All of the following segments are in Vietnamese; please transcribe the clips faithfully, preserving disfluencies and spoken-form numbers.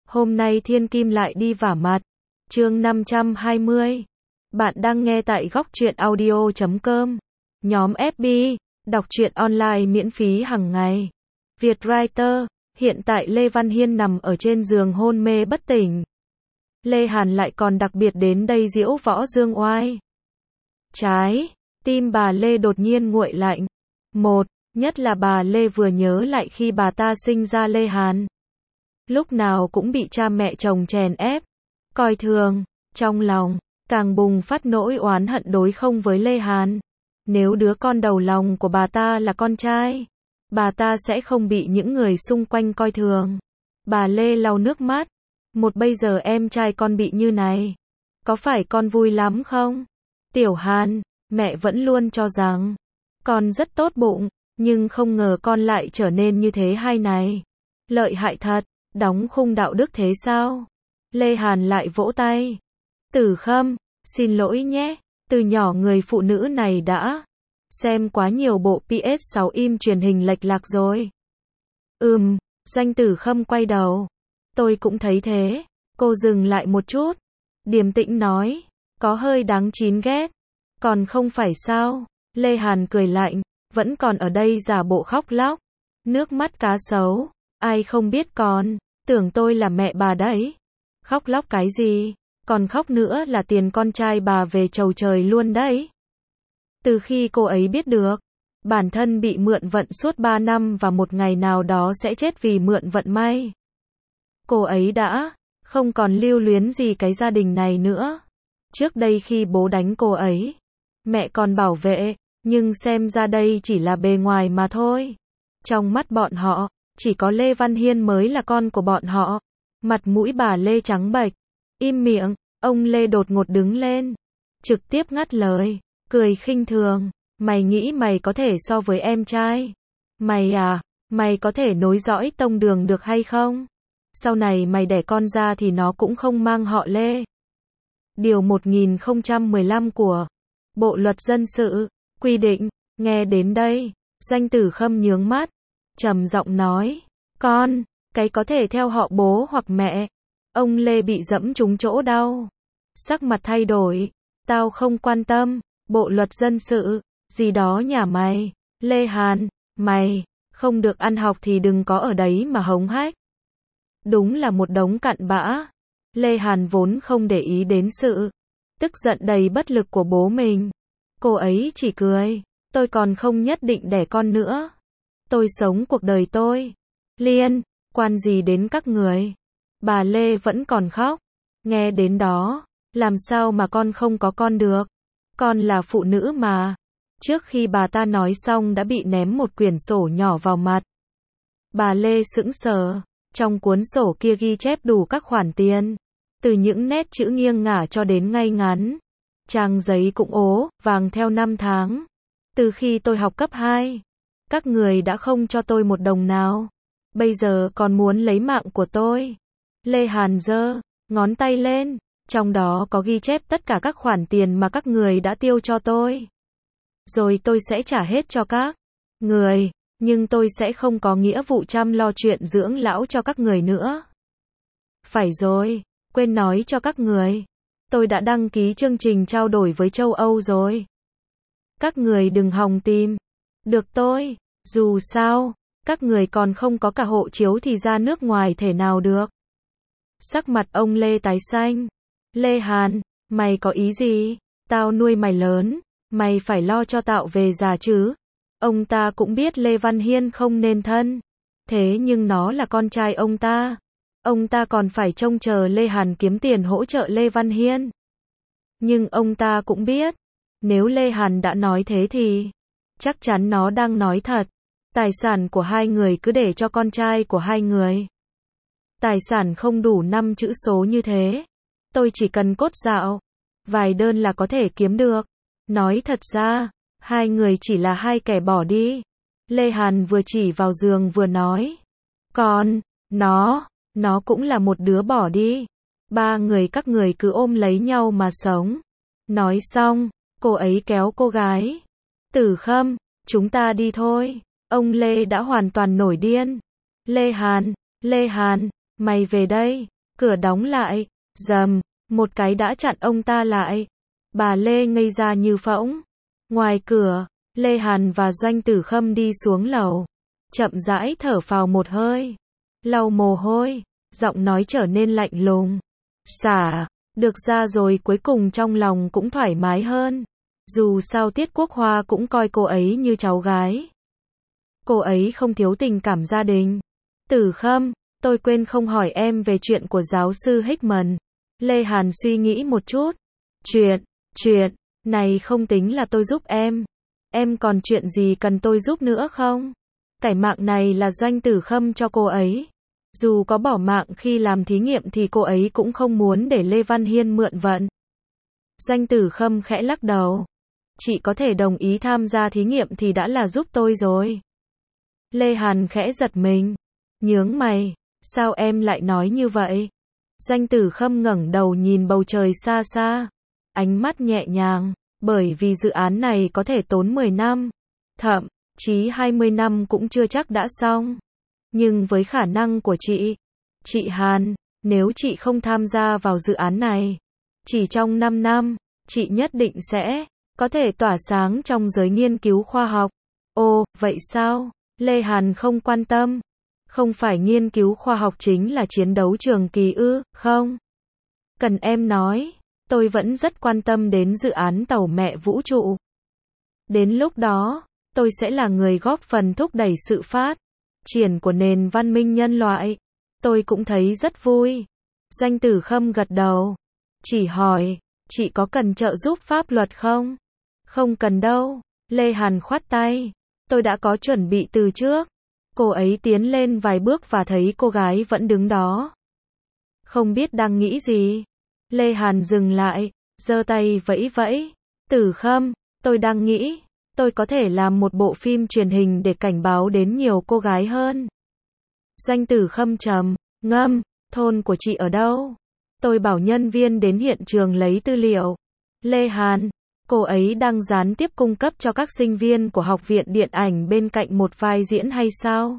Hôm nay Thiên Kim lại đi vả mặt. Chương năm trăm hai mươi. Bạn đang nghe tại góc truyện audio chấm com. Nhóm ép bê, đọc truyện online miễn phí hàng ngày. Vietwriter, hiện tại Lê Văn Hiên nằm ở trên giường hôn mê bất tỉnh. Lê Hàn lại còn đặc biệt đến đây diễu võ dương oai. Trái, tim bà Lê đột nhiên nguội lạnh. Một, nhất là bà Lê vừa nhớ lại khi bà ta sinh ra Lê Hàn. Lúc nào cũng bị cha mẹ chồng chèn ép, coi thường, trong lòng, càng bùng phát nỗi oán hận đối không với Lê Hàn. Nếu đứa con đầu lòng của bà ta là con trai, bà ta sẽ không bị những người xung quanh coi thường. Bà Lê lau nước mắt. Một bây giờ em trai con bị như này, có phải con vui lắm không? Tiểu Hàn, mẹ vẫn luôn cho rằng con rất tốt bụng, nhưng không ngờ con lại trở nên như thế hay này. Lợi hại thật, đóng khung đạo đức thế sao? Lê Hàn lại vỗ tay. Tử Khâm, xin lỗi nhé, từ nhỏ người phụ nữ này đã xem quá nhiều bộ pê ét sáu im truyền hình lệch lạc rồi. Ừm, Doanh Tử Khâm quay đầu. Tôi cũng thấy thế. Cô dừng lại một chút, điềm tĩnh nói, có hơi đáng chín ghét. Còn không phải sao? Lê Hàn cười lạnh, vẫn còn ở đây giả bộ khóc lóc. Nước mắt cá sấu, ai không biết con, tưởng tôi là mẹ bà đấy. Khóc lóc cái gì, còn khóc nữa là tiền con trai bà về chầu trời luôn đấy. Từ khi cô ấy biết được, bản thân bị mượn vận suốt ba năm và một ngày nào đó sẽ chết vì mượn vận may, cô ấy đã không còn lưu luyến gì cái gia đình này nữa. Trước đây khi bố đánh cô ấy, mẹ còn bảo vệ, nhưng xem ra đây chỉ là bề ngoài mà thôi. Trong mắt bọn họ, chỉ có Lê Văn Hiên mới là con của bọn họ. Mặt mũi bà Lê trắng bệch. Im miệng, ông Lê đột ngột đứng lên, trực tiếp ngắt lời, cười khinh thường. Mày nghĩ mày có thể so với em trai? Mày à, mày có thể nối dõi tông đường được hay không? Sau này mày đẻ con ra thì nó cũng không mang họ Lê. Điều một nghìn không trăm mười lăm của Bộ Luật Dân sự quy định. Nghe đến đây, Doanh Tử Khâm nhướng mắt, trầm giọng nói, con, cái có thể theo họ bố hoặc mẹ. Ông Lê bị dẫm trúng chỗ đau, sắc mặt thay đổi. Tao không quan tâm, Bộ Luật Dân sự, gì đó nhà mày. Lê Hàn, mày không được ăn học thì đừng có ở đấy mà hống hách. Đúng là một đống cặn bã. Lê Hàn vốn không để ý đến sự tức giận đầy bất lực của bố mình. Cô ấy chỉ cười, tôi còn không nhất định đẻ con nữa. Tôi sống cuộc đời tôi. Liên quan gì đến các người? Bà Lê vẫn còn khóc. Nghe đến đó, làm sao mà con không có con được? Con là phụ nữ mà. Trước khi bà ta nói xong đã bị ném một quyển sổ nhỏ vào mặt. Bà Lê sững sờ. Trong cuốn sổ kia ghi chép đủ các khoản tiền, từ những nét chữ nghiêng ngả cho đến ngay ngắn. Trang giấy cũng ố vàng theo năm tháng. Từ khi tôi học cấp hai, các người đã không cho tôi một đồng nào. Bây giờ còn muốn lấy mạng của tôi. Lê Hàn giơ ngón tay lên, trong đó có ghi chép tất cả các khoản tiền mà các người đã tiêu cho tôi. Rồi tôi sẽ trả hết cho các người. Nhưng tôi sẽ không có nghĩa vụ chăm lo chuyện dưỡng lão cho các người nữa. Phải rồi, quên nói cho các người. Tôi đã đăng ký chương trình trao đổi với châu Âu rồi. Các người đừng hòng tìm được tôi. Dù sao, các người còn không có cả hộ chiếu thì ra nước ngoài thể nào được. Sắc mặt ông Lê tái xanh. Lê Hàn, mày có ý gì? Tao nuôi mày lớn, mày phải lo cho tao về già chứ. Ông ta cũng biết Lê Văn Hiên không nên thân. Thế nhưng nó là con trai ông ta. Ông ta còn phải trông chờ Lê Hàn kiếm tiền hỗ trợ Lê Văn Hiên. Nhưng ông ta cũng biết, nếu Lê Hàn đã nói thế thì chắc chắn nó đang nói thật. Tài sản của hai người cứ để cho con trai của hai người. Tài sản không đủ năm chữ số như thế. Tôi chỉ cần cốt dạo, vài đơn là có thể kiếm được. Nói thật ra, hai người chỉ là hai kẻ bỏ đi. Lê Hàn vừa chỉ vào giường vừa nói. Còn, nó, nó cũng là một đứa bỏ đi. Ba người các người cứ ôm lấy nhau mà sống. Nói xong, cô ấy kéo cô gái. Tử Khâm, chúng ta đi thôi. Ông Lê đã hoàn toàn nổi điên. Lê Hàn, Lê Hàn, mày về đây. Cửa đóng lại, rầm, một cái đã chặn ông ta lại. Bà Lê ngây ra như phỗng. Ngoài cửa, Lê Hàn và Doanh Tử Khâm đi xuống lầu. Chậm rãi thở phào một hơi. Lau mồ hôi, giọng nói trở nên lạnh lùng. Xả, được ra rồi cuối cùng trong lòng cũng thoải mái hơn. Dù sao Tiết Quốc Hoa cũng coi cô ấy như cháu gái. Cô ấy không thiếu tình cảm gia đình. Tử Khâm, tôi quên không hỏi em về chuyện của giáo sư Hickman. Lê Hàn suy nghĩ một chút. Chuyện, chuyện, này không tính là tôi giúp em. Em còn chuyện gì cần tôi giúp nữa không? Cái mạng này là Doanh Tử Khâm cho cô ấy. Dù có bỏ mạng khi làm thí nghiệm thì cô ấy cũng không muốn để Lê Văn Hiên mượn vận. Doanh Tử Khâm khẽ lắc đầu. Chị có thể đồng ý tham gia thí nghiệm thì đã là giúp tôi rồi. Lê Hàn khẽ giật mình. Nhướng mày, sao em lại nói như vậy? Doanh Tử Khâm ngẩng đầu nhìn bầu trời xa xa. Ánh mắt nhẹ nhàng, bởi vì dự án này có thể tốn mười năm. Thậm chí hai mươi năm cũng chưa chắc đã xong. Nhưng với khả năng của chị, chị Hàn, nếu chị không tham gia vào dự án này, chỉ trong năm năm, chị nhất định sẽ có thể tỏa sáng trong giới nghiên cứu khoa học. Ồ, vậy sao? Lê Hàn không quan tâm. Không phải nghiên cứu khoa học chính là chiến đấu trường kỳ ư, không? Cần em nói, tôi vẫn rất quan tâm đến dự án tàu mẹ vũ trụ. Đến lúc đó, tôi sẽ là người góp phần thúc đẩy sự phát triển của nền văn minh nhân loại. Tôi cũng thấy rất vui. Doanh Tử Khâm gật đầu. Chỉ hỏi, chị có cần trợ giúp pháp luật không? Không cần đâu. Lê Hàn khoát tay. Tôi đã có chuẩn bị từ trước. Cô ấy tiến lên vài bước và thấy cô gái vẫn đứng đó. Không biết đang nghĩ gì. Lê Hàn dừng lại, giơ tay vẫy vẫy. Tử Khâm, tôi đang nghĩ, tôi có thể làm một bộ phim truyền hình để cảnh báo đến nhiều cô gái hơn. Doanh Tử Khâm trầm ngâm, thôn của chị ở đâu? Tôi bảo nhân viên đến hiện trường lấy tư liệu. Lê Hàn, cô ấy đang gián tiếp cung cấp cho các sinh viên của Học viện Điện ảnh bên cạnh một vai diễn hay sao?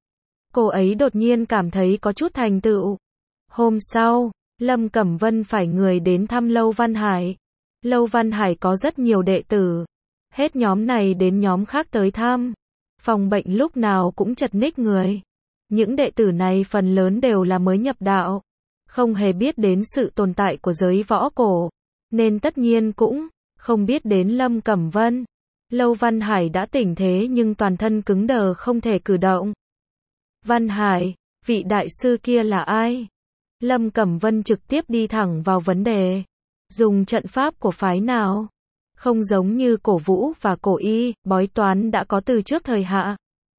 Cô ấy đột nhiên cảm thấy có chút thành tựu. Hôm sau, Lâm Cẩm Vân phải người đến thăm Lâu Văn Hải. Lâu Văn Hải có rất nhiều đệ tử. Hết nhóm này đến nhóm khác tới thăm. Phòng bệnh lúc nào cũng chật ních người. Những đệ tử này phần lớn đều là mới nhập đạo. Không hề biết đến sự tồn tại của giới võ cổ. Nên tất nhiên cũng không biết đến Lâm Cẩm Vân. Lâu Văn Hải đã tỉnh thế nhưng toàn thân cứng đờ không thể cử động. Văn Hải, vị đại sư kia là ai? Lâm Cẩm Vân trực tiếp đi thẳng vào vấn đề. Dùng trận pháp của phái nào? Không giống như cổ vũ và cổ y, bói toán đã có từ trước thời Hạ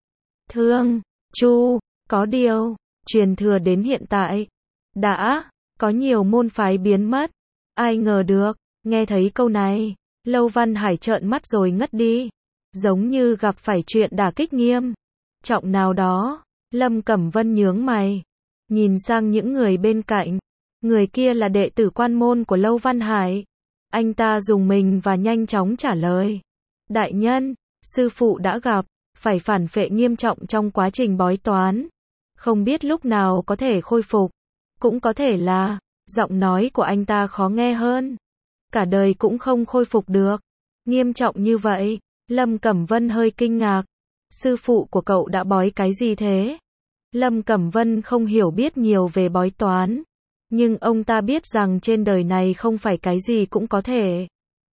Thương, Chu, có điều, truyền thừa đến hiện tại. Đã, có nhiều môn phái biến mất. Ai ngờ được, nghe thấy câu này, Lâu Văn Hải trợn mắt rồi ngất đi. Giống như gặp phải chuyện đả kích nghiêm trọng nào đó. Lâm Cẩm Vân nhướng mày. Nhìn sang những người bên cạnh. Người kia là đệ tử quan môn của Lâu Văn Hải. Anh ta dùng mình và nhanh chóng trả lời. Đại nhân, sư phụ đã gặp, phải phản phệ nghiêm trọng trong quá trình bói toán. Không biết lúc nào có thể khôi phục. Cũng có thể là, giọng nói của anh ta khó nghe hơn. Cả đời cũng không khôi phục được. Nghiêm trọng như vậy, Lâm Cẩm Vân hơi kinh ngạc. Sư phụ của cậu đã bói cái gì thế? Lâm Cẩm Vân không hiểu biết nhiều về bói toán. Nhưng ông ta biết rằng trên đời này không phải cái gì cũng có thể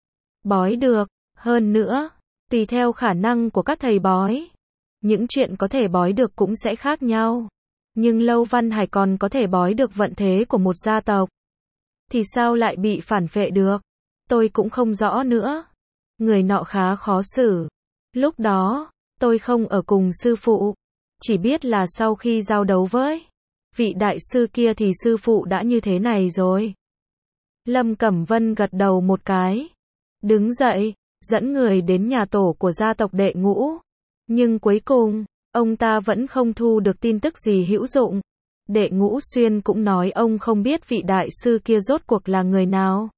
bói được. Hơn nữa, tùy theo khả năng của các thầy bói, những chuyện có thể bói được cũng sẽ khác nhau. Nhưng Lâu Văn Hải còn có thể bói được vận thế của một gia tộc. Thì sao lại bị phản phệ được? Tôi cũng không rõ nữa. Người nọ khá khó xử. Lúc đó, tôi không ở cùng sư phụ. Chỉ biết là sau khi giao đấu với vị đại sư kia thì sư phụ đã như thế này rồi. Lâm Cẩm Vân gật đầu một cái. Đứng dậy, dẫn người đến nhà tổ của gia tộc Đệ Ngũ. Nhưng cuối cùng, ông ta vẫn không thu được tin tức gì hữu dụng. Đệ Ngũ Xuyên cũng nói ông không biết vị đại sư kia rốt cuộc là người nào.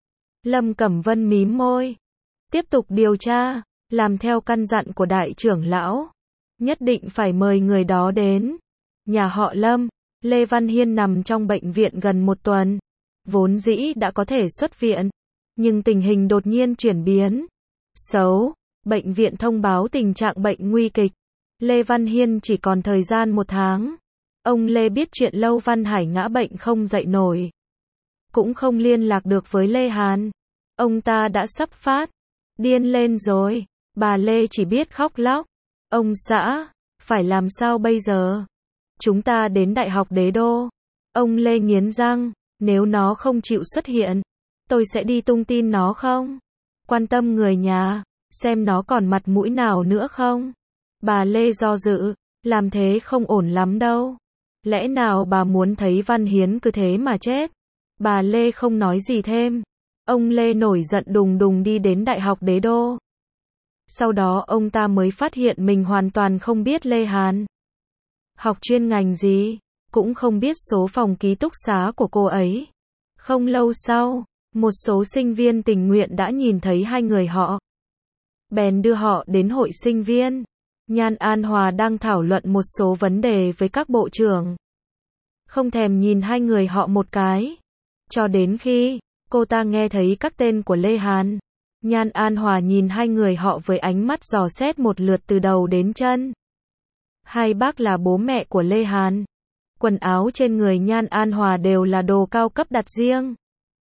Lâm Cẩm Vân mím môi. Tiếp tục điều tra, làm theo căn dặn của đại trưởng lão. Nhất định phải mời người đó đến. Nhà họ Lâm, Lê Văn Hiên nằm trong bệnh viện gần một tuần. Vốn dĩ đã có thể xuất viện, nhưng tình hình đột nhiên chuyển biến xấu. Bệnh viện thông báo tình trạng bệnh nguy kịch. Lê Văn Hiên chỉ còn thời gian một tháng. Ông Lê biết chuyện Lâu Văn Hải ngã bệnh không dậy nổi. Cũng không liên lạc được với Lê Hàn. Ông ta đã sắp phát điên lên rồi. Bà Lê chỉ biết khóc lóc. Ông xã, phải làm sao bây giờ? Chúng ta đến Đại học Đế Đô. Ông Lê nghiến răng, nếu nó không chịu xuất hiện, tôi sẽ đi tung tin nó không? Quan tâm người nhà, xem nó còn mặt mũi nào nữa không? Bà Lê do dự, làm thế không ổn lắm đâu. Lẽ nào bà muốn thấy Văn Hiến cứ thế mà chết? Bà Lê không nói gì thêm. Ông Lê nổi giận đùng đùng đi đến Đại học Đế Đô. Sau đó ông ta mới phát hiện mình hoàn toàn không biết Lê Hàn. Học chuyên ngành gì, cũng không biết số phòng ký túc xá của cô ấy. Không lâu sau, một số sinh viên tình nguyện đã nhìn thấy hai người họ. Bèn đưa họ đến hội sinh viên. Nhan An Hòa đang thảo luận một số vấn đề với các bộ trưởng. Không thèm nhìn hai người họ một cái. Cho đến khi cô ta nghe thấy các tên của Lê Hàn. Nhan An Hòa nhìn hai người họ với ánh mắt dò xét một lượt từ đầu đến chân. Hai bác là bố mẹ của Lê Hàn. Quần áo trên người Nhan An Hòa đều là đồ cao cấp đặt riêng.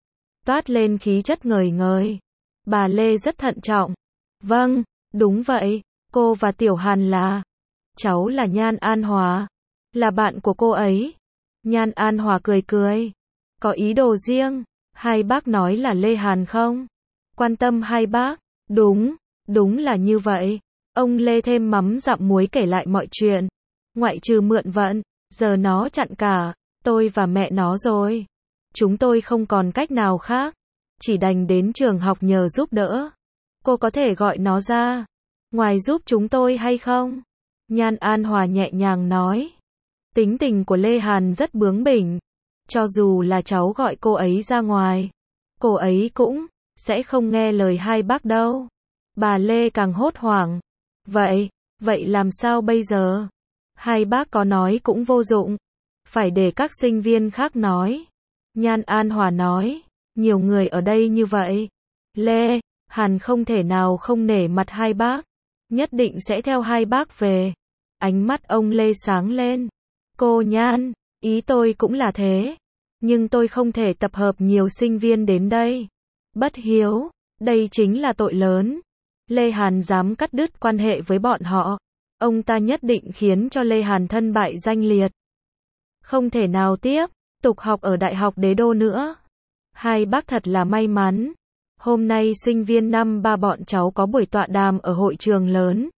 Toát lên khí chất ngời ngời. Bà Lê rất thận trọng. Vâng, đúng vậy, cô và Tiểu Hàn là... Cháu là Nhan An Hòa. Là bạn của cô ấy. Nhan An Hòa cười cười. Có ý đồ riêng. Hai bác nói là Lê Hàn không? Quan tâm hai bác. Đúng, đúng là như vậy. Ông Lê thêm mắm dặm muối kể lại mọi chuyện. Ngoại trừ mượn vận, giờ nó chặn cả tôi và mẹ nó rồi. Chúng tôi không còn cách nào khác. Chỉ đành đến trường học nhờ giúp đỡ. Cô có thể gọi nó ra ngoài giúp chúng tôi hay không? Nhan An Hòa nhẹ nhàng nói. Tính tình của Lê Hàn rất bướng bỉnh. Cho dù là cháu gọi cô ấy ra ngoài, cô ấy cũng sẽ không nghe lời hai bác đâu. Bà Lê càng hốt hoảng. Vậy, vậy làm sao bây giờ? Hai bác có nói cũng vô dụng. Phải để các sinh viên khác nói. Nhan An Hòa nói. Nhiều người ở đây như vậy. Lê Hàn không thể nào không nể mặt hai bác. Nhất định sẽ theo hai bác về. Ánh mắt ông Lê sáng lên. Cô Nhan, ý tôi cũng là thế. Nhưng tôi không thể tập hợp nhiều sinh viên đến đây. Bất hiếu, đây chính là tội lớn. Lê Hàn dám cắt đứt quan hệ với bọn họ. Ông ta nhất định khiến cho Lê Hàn thân bại danh liệt. Không thể nào tiếp tục học ở Đại học Đế Đô nữa. Hai bác thật là may mắn. Hôm nay sinh viên năm ba bọn cháu có buổi tọa đàm ở hội trường lớn.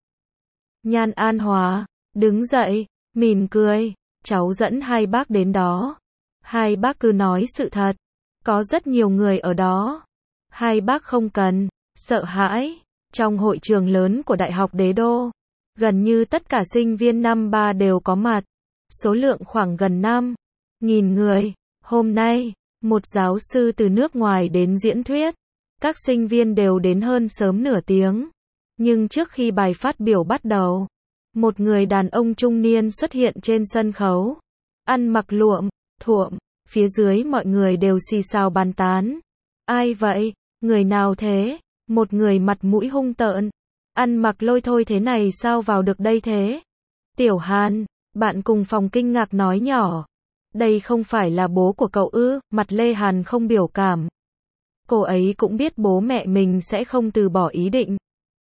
Nhan An Hòa đứng dậy, mỉm cười. Cháu dẫn hai bác đến đó. Hai bác cứ nói sự thật. Có rất nhiều người ở đó. Hai bác không cần sợ hãi. Trong hội trường lớn của Đại học Đế Đô, gần như tất cả sinh viên năm ba đều có mặt. Số lượng khoảng gần năm nghìn người. Hôm nay, một giáo sư từ nước ngoài đến diễn thuyết. Các sinh viên đều đến hơn sớm nửa tiếng. Nhưng trước khi bài phát biểu bắt đầu, một người đàn ông trung niên xuất hiện trên sân khấu. Ăn mặc luộm, thuộm, phía dưới mọi người đều xì xào bàn tán. Ai vậy? Người nào thế? Một người mặt mũi hung tợn. Ăn mặc lôi thôi thế này sao vào được đây thế? Tiểu Hàn, bạn cùng phòng kinh ngạc nói nhỏ. Đây không phải là bố của cậu ư? Mặt Lê Hàn không biểu cảm. Cô ấy cũng biết bố mẹ mình sẽ không từ bỏ ý định.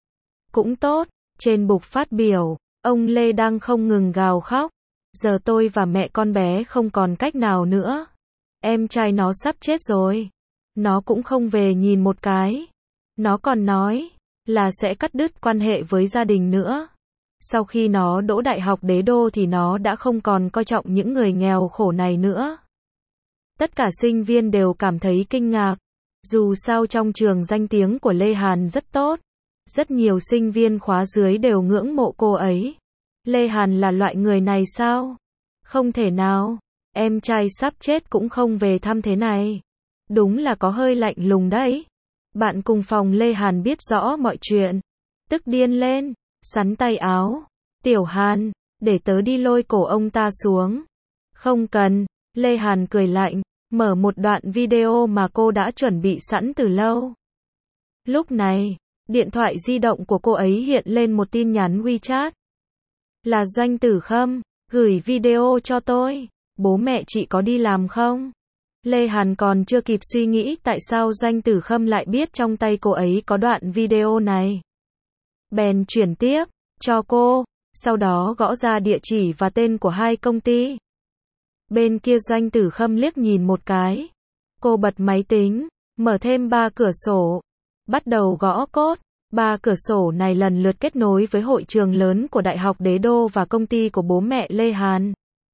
Cũng tốt, trên bục phát biểu, ông Lê đang không ngừng gào khóc. Giờ tôi và mẹ con bé không còn cách nào nữa. Em trai nó sắp chết rồi. Nó cũng không về nhìn một cái. Nó còn nói là sẽ cắt đứt quan hệ với gia đình nữa. Sau khi nó đỗ Đại học Đế Đô thì nó đã không còn coi trọng những người nghèo khổ này nữa. Tất cả sinh viên đều cảm thấy kinh ngạc. Dù sao trong trường danh tiếng của Lê Hàn rất tốt. Rất nhiều sinh viên khóa dưới đều ngưỡng mộ cô ấy. Lê Hàn là loại người này sao? Không thể nào. Em trai sắp chết cũng không về thăm thế này. Đúng là có hơi lạnh lùng đấy. Bạn cùng phòng Lê Hàn biết rõ mọi chuyện. Tức điên lên. Sắn tay áo. Tiểu Hàn, để tớ đi lôi cổ ông ta xuống. Không cần, Lê Hàn cười lạnh, mở một đoạn video mà cô đã chuẩn bị sẵn từ lâu. Lúc này, điện thoại di động của cô ấy hiện lên một tin nhắn WeChat. Là Doanh Tử Khâm, gửi video cho tôi, bố mẹ chị có đi làm không? Lê Hàn còn chưa kịp suy nghĩ tại sao Doanh Tử Khâm lại biết trong tay cô ấy có đoạn video này. Bèn chuyển tiếp, cho cô, sau đó gõ ra địa chỉ và tên của hai công ty. Bên kia Doanh Tử Khâm liếc nhìn một cái. Cô bật máy tính, mở thêm ba cửa sổ, bắt đầu gõ code. Ba cửa sổ này lần lượt kết nối với hội trường lớn của Đại học Đế Đô và công ty của bố mẹ Lê Hàn.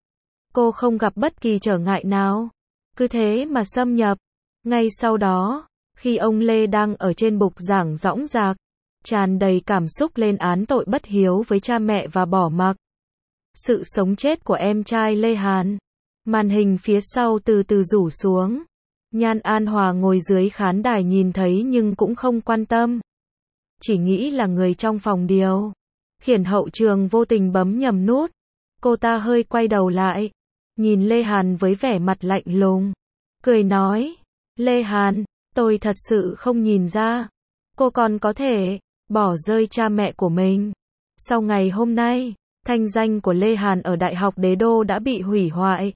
Cô không gặp bất kỳ trở ngại nào, cứ thế mà xâm nhập. Ngay sau đó, khi ông Lê đang ở trên bục giảng dõng dạc, tràn đầy cảm xúc lên án tội bất hiếu với cha mẹ và bỏ mặc sự sống chết của em trai Lê Hàn. Màn hình phía sau từ từ rủ xuống. Nhan An Hòa ngồi dưới khán đài nhìn thấy nhưng cũng không quan tâm. Chỉ nghĩ là người trong phòng điều khiển hậu trường vô tình bấm nhầm nút. Cô ta hơi quay đầu lại, nhìn Lê Hàn với vẻ mặt lạnh lùng, cười nói, Lê Hàn, tôi thật sự không nhìn ra, cô còn có thể bỏ rơi cha mẹ của mình. Sau ngày hôm nay, thanh danh của Lê Hàn ở Đại học Đế Đô đã bị hủy hoại.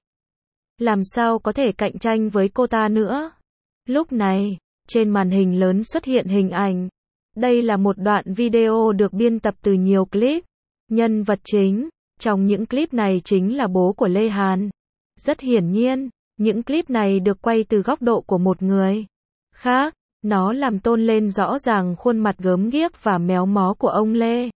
Làm sao có thể cạnh tranh với cô ta nữa? Lúc này, trên màn hình lớn xuất hiện hình ảnh. Đây là một đoạn video được biên tập từ nhiều clip. Nhân vật chính trong những clip này chính là bố của Lê Hàn. Rất hiển nhiên, những clip này được quay từ góc độ của một người khác. Nó làm tôn lên rõ ràng khuôn mặt gớm ghiếc và méo mó của ông Lê.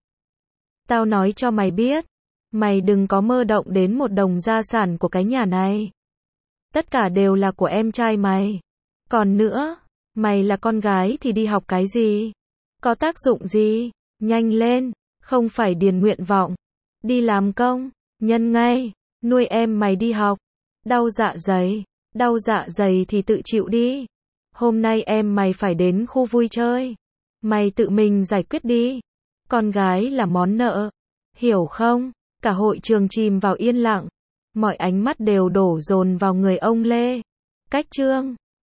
Tao nói cho mày biết, mày đừng có mơ động đến một đồng gia sản của cái nhà này. Tất cả đều là của em trai mày. Còn nữa, mày là con gái thì đi học cái gì? Có tác dụng gì? Nhanh lên, không phải điền nguyện vọng. Đi làm công, nhân ngay, nuôi em mày đi học. Đau dạ dày, đau dạ dày thì tự chịu đi. Hôm nay em mày phải đến khu vui chơi. Mày tự mình giải quyết đi. Con gái là món nợ. Hiểu không? Cả hội trường chìm vào yên lặng. Mọi ánh mắt đều đổ dồn vào người ông Lê. Cách chương